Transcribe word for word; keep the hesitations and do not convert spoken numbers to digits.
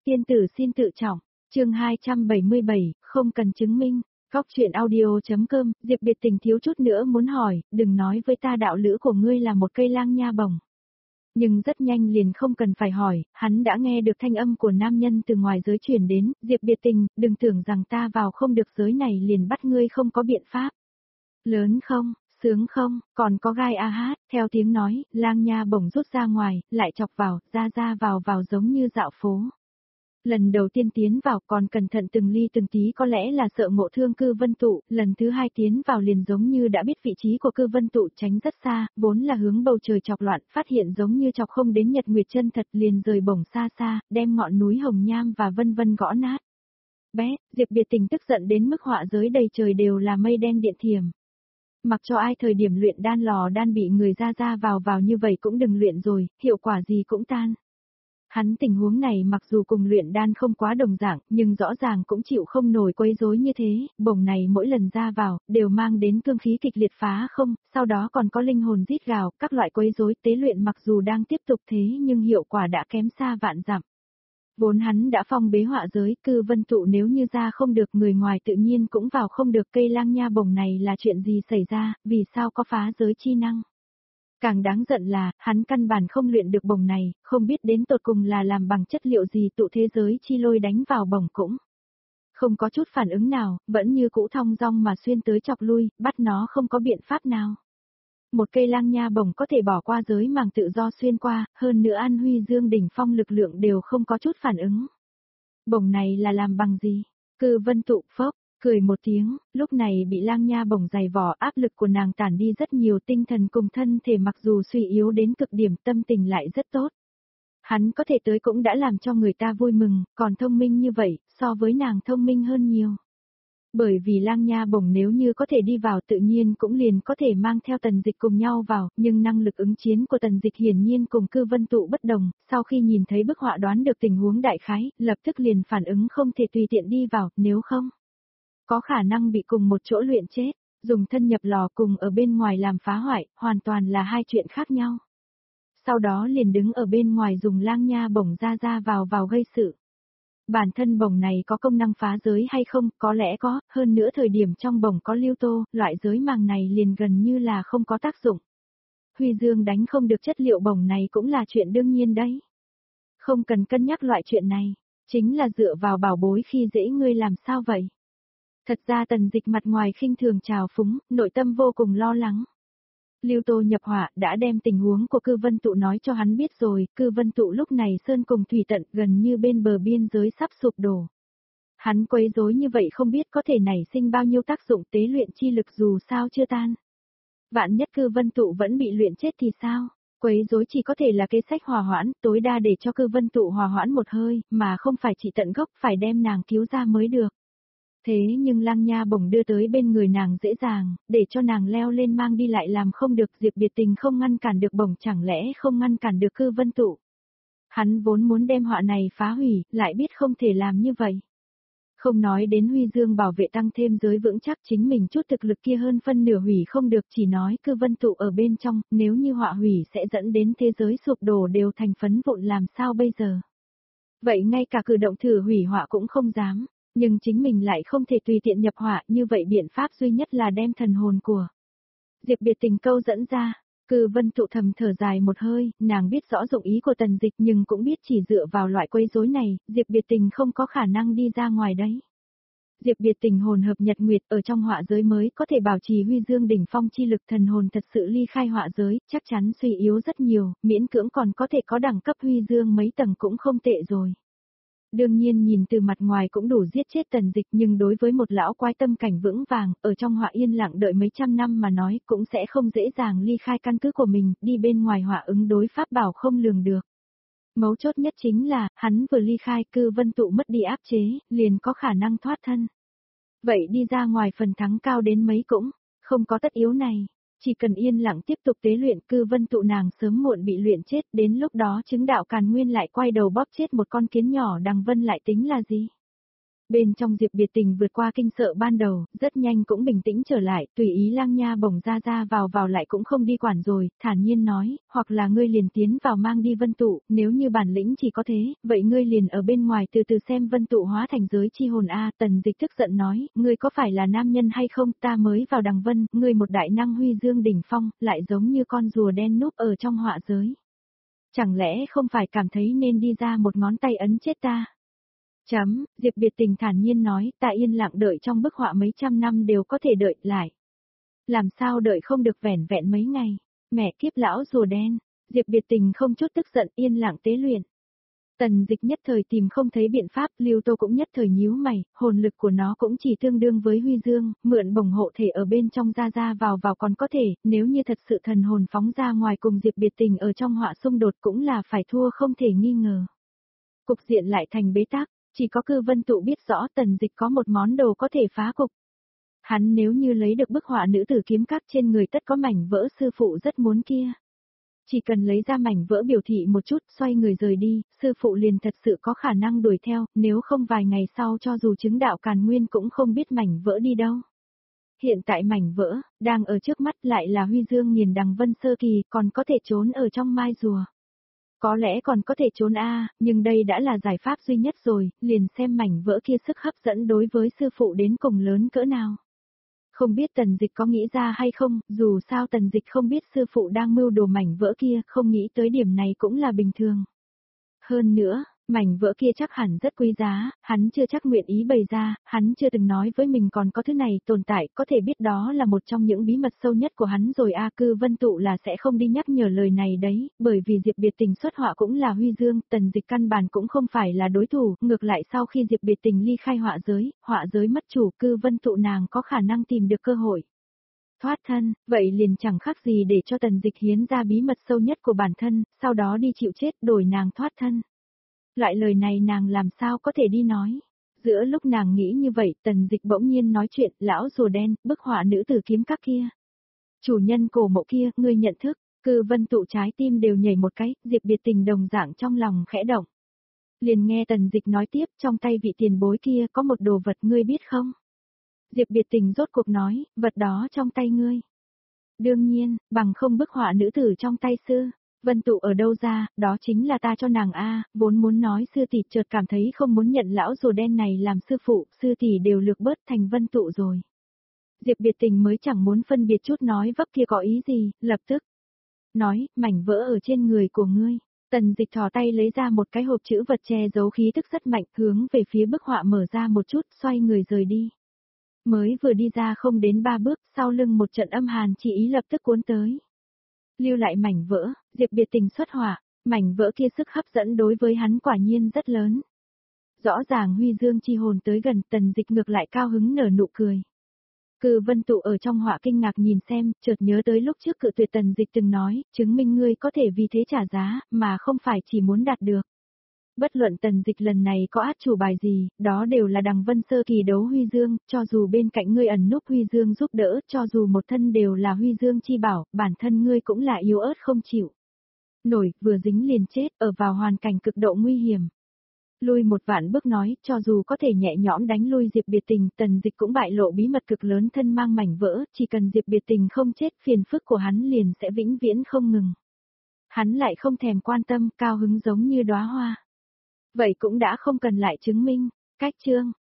Tiên tử xin tự trọng, chương hai trăm bảy mươi bảy, không cần chứng minh. Góc chuyện audio.com, Diệp Biệt Tình thiếu chút nữa muốn hỏi, đừng nói với ta đạo lữ của ngươi là một cây lang nha bổng. Nhưng rất nhanh liền không cần phải hỏi, hắn đã nghe được thanh âm của nam nhân từ ngoài giới truyền đến, Diệp Biệt Tình, đừng tưởng rằng ta vào không được giới này liền bắt ngươi không có biện pháp. Lớn không, sướng không, còn có gai a hát, theo tiếng nói, lang nha bổng rút ra ngoài, lại chọc vào, ra ra vào vào giống như dạo phố. Lần đầu tiên tiến vào còn cẩn thận từng ly từng tí có lẽ là sợ ngộ thương Cư Vân Tụ, lần thứ hai tiến vào liền giống như đã biết vị trí của Cư Vân Tụ tránh rất xa, vốn là hướng bầu trời chọc loạn, phát hiện giống như chọc không đến nhật nguyệt chân thật liền rời bổng xa xa, đem ngọn núi hồng nham và vân vân gõ nát. Bé, Diệp Biệt Tình tức giận đến mức họa giới đầy trời đều là mây đen điện thiểm. Mặc cho ai thời điểm luyện đan lò đan bị người ra ra vào vào như vậy cũng đừng luyện rồi, hiệu quả gì cũng tan. Hắn tình huống này mặc dù cùng luyện đan không quá đồng dạng, nhưng rõ ràng cũng chịu không nổi quấy rối như thế, bổng này mỗi lần ra vào, đều mang đến cương khí kịch liệt phá không, sau đó còn có linh hồn rít gào, các loại quấy rối tế luyện mặc dù đang tiếp tục thế nhưng hiệu quả đã kém xa vạn dặm. Vốn hắn đã phong bế họa giới, Cư Vân Tụ nếu như ra không được người ngoài tự nhiên cũng vào không được, cây lang nha bổng này là chuyện gì xảy ra, vì sao có phá giới chi năng. Càng đáng giận là, hắn căn bản không luyện được bổng này, không biết đến tột cùng là làm bằng chất liệu gì tụ thế giới chi lôi đánh vào bổng cũng. Không có chút phản ứng nào, vẫn như cũ thong dong mà xuyên tới chọc lui, bắt nó không có biện pháp nào. Một cây lang nha bổng có thể bỏ qua giới màng tự do xuyên qua, hơn nữa An Huy Dương đỉnh phong lực lượng đều không có chút phản ứng. Bổng này là làm bằng gì? Cư Vân Tụ phốc. Cười một tiếng, lúc này bị lang nha bổng dày vỏ, áp lực của nàng tản đi rất nhiều, tinh thần cùng thân thể mặc dù suy yếu đến cực điểm, tâm tình lại rất tốt. Hắn có thể tới cũng đã làm cho người ta vui mừng, còn thông minh như vậy, so với nàng thông minh hơn nhiều. Bởi vì lang nha bổng nếu như có thể đi vào tự nhiên cũng liền có thể mang theo Tần Dịch cùng nhau vào, nhưng năng lực ứng chiến của Tần Dịch hiển nhiên cùng Cư Vân Tụ bất đồng, sau khi nhìn thấy bức họa đoán được tình huống đại khái, lập tức liền phản ứng không thể tùy tiện đi vào, nếu không có khả năng bị cùng một chỗ luyện chết, dùng thân nhập lò cùng ở bên ngoài làm phá hoại, hoàn toàn là hai chuyện khác nhau. Sau đó liền đứng ở bên ngoài dùng lang nha bổng ra ra vào vào gây sự. Bản thân bổng này có công năng phá giới hay không, có lẽ có, hơn nữa thời điểm trong bổng có lưu tô, loại giới màng này liền gần như là không có tác dụng. Huy Dương đánh không được chất liệu bổng này cũng là chuyện đương nhiên đấy. Không cần cân nhắc loại chuyện này, chính là dựa vào bảo bối khi dễ ngươi làm sao vậy. Thật ra Tần Dịch mặt ngoài khinh thường trào phúng, nội tâm vô cùng lo lắng. Lưu Tô nhập họa đã đem tình huống của Cư Vân Tụ nói cho hắn biết rồi, Cư Vân Tụ lúc này sơn cùng thủy tận gần như bên bờ biên giới sắp sụp đổ. Hắn quấy rối như vậy không biết có thể nảy sinh bao nhiêu tác dụng, tế luyện chi lực dù sao chưa tan. Vạn nhất Cư Vân Tụ vẫn bị luyện chết thì sao? Quấy rối chỉ có thể là kế sách hòa hoãn, tối đa để cho Cư Vân Tụ hòa hoãn một hơi, mà không phải chỉ tận gốc, phải đem nàng cứu ra mới được. Thế nhưng lang nha bổng đưa tới bên người nàng dễ dàng, để cho nàng leo lên mang đi lại làm không được, Diệp Biệt Tình không ngăn cản được bổng, chẳng lẽ không ngăn cản được Cư Vân Tụ. Hắn vốn muốn đem họa này phá hủy, lại biết không thể làm như vậy. Không nói đến Huy Dương bảo vệ tăng thêm giới vững chắc, chính mình chút thực lực kia hơn phân nửa hủy không được, chỉ nói Cư Vân Tụ ở bên trong, nếu như họa hủy sẽ dẫn đến thế giới sụp đổ đều thành phấn vụn làm sao bây giờ. Vậy ngay cả cử động thử hủy họa cũng không dám. Nhưng chính mình lại không thể tùy tiện nhập họa, như vậy biện pháp duy nhất là đem thần hồn của Diệp Biệt Tình câu dẫn ra. Cư Vân Tụ thầm thở dài một hơi, nàng biết rõ dụng ý của Tần Dịch nhưng cũng biết chỉ dựa vào loại quấy rối này, Diệp Biệt Tình không có khả năng đi ra ngoài đấy. Diệp Biệt Tình hồn hợp nhật nguyệt ở trong họa giới mới có thể bảo trì Huy Dương đỉnh phong chi lực, thần hồn thật sự ly khai họa giới, chắc chắn suy yếu rất nhiều, miễn cưỡng còn có thể có đẳng cấp Huy Dương mấy tầng cũng không tệ rồi. Đương nhiên nhìn từ mặt ngoài cũng đủ giết chết Tần Dịch, nhưng đối với một lão quái tâm cảnh vững vàng, ở trong họa yên lặng đợi mấy trăm năm mà nói cũng sẽ không dễ dàng ly khai căn cứ của mình, đi bên ngoài họa ứng đối pháp bảo không lường được. Mấu chốt nhất chính là, hắn vừa ly khai Cư Vân Tụ mất đi áp chế, liền có khả năng thoát thân. Vậy đi ra ngoài phần thắng cao đến mấy cũng, không có tất yếu này. Chỉ cần yên lặng tiếp tục tế luyện, Cư Vân Tụ nàng sớm muộn bị luyện chết, đến lúc đó chứng đạo Càn Nguyên lại quay đầu bóp chết một con kiến nhỏ đằng vân lại tính là gì? Bên trong Diệp Biệt Tình vượt qua kinh sợ ban đầu, rất nhanh cũng bình tĩnh trở lại, tùy ý lang nha bổng ra ra vào vào lại cũng không đi quản rồi, thản nhiên nói, hoặc là ngươi liền tiến vào mang đi Vân Tụ, nếu như bản lĩnh chỉ có thế, vậy ngươi liền ở bên ngoài từ từ xem Vân Tụ hóa thành giới chi hồn a. Tần Dịch tức giận nói, ngươi có phải là nam nhân hay không, ta mới vào Đằng Vân, ngươi một đại năng huy dương đỉnh phong, lại giống như con rùa đen núp ở trong họa giới. Chẳng lẽ không phải cảm thấy nên đi ra một ngón tay ấn chết ta? Chấm, Diệp Biệt Tình thản nhiên nói, ta yên lặng đợi trong bức họa mấy trăm năm đều có thể đợi lại. Làm sao đợi không được vẻn vẹn mấy ngày, mẹ kiếp lão rùa đen, Diệp Biệt Tình không chút tức giận yên lặng tế luyện. Tần Dịch nhất thời tìm không thấy biện pháp, Lưu Tô cũng nhất thời nhíu mày, hồn lực của nó cũng chỉ tương đương với Huy Dương, mượn bổng hộ thể ở bên trong ra ra vào vào còn có thể, nếu như thật sự thần hồn phóng ra ngoài cùng Diệp Biệt Tình ở trong họa xung đột cũng là phải thua không thể nghi ngờ. Cục diện lại thành bế tắc. Chỉ có Cư Vân Tụ biết rõ Tần Dịch có một món đồ có thể phá cục. Hắn nếu như lấy được bức họa nữ tử kiếm các trên người tất có mảnh vỡ sư phụ rất muốn kia. Chỉ cần lấy ra mảnh vỡ biểu thị một chút, xoay người rời đi, sư phụ liền thật sự có khả năng đuổi theo, nếu không vài ngày sau cho dù chứng đạo càn nguyên cũng không biết mảnh vỡ đi đâu. Hiện tại mảnh vỡ, đang ở trước mắt lại là Huy Dương nghiền Đằng Vân sơ kỳ, còn có thể trốn ở trong mai rùa. Có lẽ còn có thể trốn a, nhưng đây đã là giải pháp duy nhất rồi, liền xem mảnh vỡ kia sức hấp dẫn đối với sư phụ đến cùng lớn cỡ nào. Không biết Tần Dịch có nghĩ ra hay không, dù sao Tần Dịch không biết sư phụ đang mưu đồ mảnh vỡ kia, không nghĩ tới điểm này cũng là bình thường. Hơn nữa, mảnh vỡ kia chắc hẳn rất quý giá, hắn chưa chắc nguyện ý bày ra, hắn chưa từng nói với mình còn có thứ này tồn tại, có thể biết đó là một trong những bí mật sâu nhất của hắn rồi a. Cư Vân Tụ là sẽ không đi nhắc nhở lời này đấy, bởi vì Diệp Biệt Tình xuất họa cũng là Huy Dương, Tần Dịch căn bản cũng không phải là đối thủ, ngược lại sau khi Diệp Biệt Tình ly khai họa giới, họa giới mất chủ, Cư Vân Tụ nàng có khả năng tìm được cơ hội. Thoát thân, vậy liền chẳng khác gì để cho Tần Dịch hiến ra bí mật sâu nhất của bản thân, sau đó đi chịu chết đổi nàng thoát thân. Loại lời này nàng làm sao có thể đi nói. Giữa lúc nàng nghĩ như vậy, Tần Dịch bỗng nhiên nói chuyện, lão rùa đen, bức họa nữ tử kiếm các kia. Chủ nhân cổ mộ kia, ngươi nhận thức, Cư Vân Tụ trái tim đều nhảy một cái, Diệp Biệt Tình đồng dạng trong lòng khẽ động. Liền nghe Tần Dịch nói tiếp, trong tay vị tiền bối kia có một đồ vật ngươi biết không? Diệp Biệt Tình rốt cuộc nói, vật đó trong tay ngươi. Đương nhiên, bằng không bức họa nữ tử trong tay sư. Vân Tụ ở đâu ra, đó chính là ta cho nàng a, vốn muốn nói sư tỷ chợt cảm thấy không muốn nhận lão rùa đen này làm sư phụ, sư tỷ đều lược bớt thành Vân Tụ rồi. Diệp Biệt Tình mới chẳng muốn phân biệt chút nói vấp kia có ý gì, lập tức nói, mảnh vỡ ở trên người của ngươi. Tần Dịch thò tay lấy ra một cái hộp chữ vật che giấu khí tức rất mạnh, hướng về phía bức họa mở ra một chút, xoay người rời đi. Mới vừa đi ra không đến ba bước, sau lưng một trận âm hàn chỉ ý lập tức cuốn tới. Lưu lại mảnh vỡ, Diệp Biệt Tình xuất hỏa, mảnh vỡ kia sức hấp dẫn đối với hắn quả nhiên rất lớn. Rõ ràng Huy Dương chi hồn tới gần, Tần Dịch ngược lại cao hứng nở nụ cười. Cư Vân Tụ ở trong họa kinh ngạc nhìn xem, chợt nhớ tới lúc trước cự tuyệt Tần Dịch từng nói, chứng minh ngươi có thể vì thế trả giá, mà không phải chỉ muốn đạt được. Bất luận Tần Dịch lần này có át chủ bài gì, đó đều là Đằng Vân sơ kỳ đấu Huy Dương, cho dù bên cạnh ngươi ẩn núp Huy Dương giúp đỡ, cho dù một thân đều là Huy Dương chi bảo, bản thân ngươi cũng là yếu ớt không chịu nổi, vừa dính liền chết, ở vào hoàn cảnh cực độ nguy hiểm. Lui một vạn bước nói, cho dù có thể nhẹ nhõm đánh lui Diệp Biệt Tình, Tần Dịch cũng bại lộ bí mật cực lớn thân mang mảnh vỡ, chỉ cần Diệp Biệt Tình không chết, phiền phức của hắn liền sẽ vĩnh viễn không ngừng. Hắn lại không thèm quan tâm, cao hứng giống như đóa hoa. Vậy cũng đã không cần lại chứng minh, cách chương.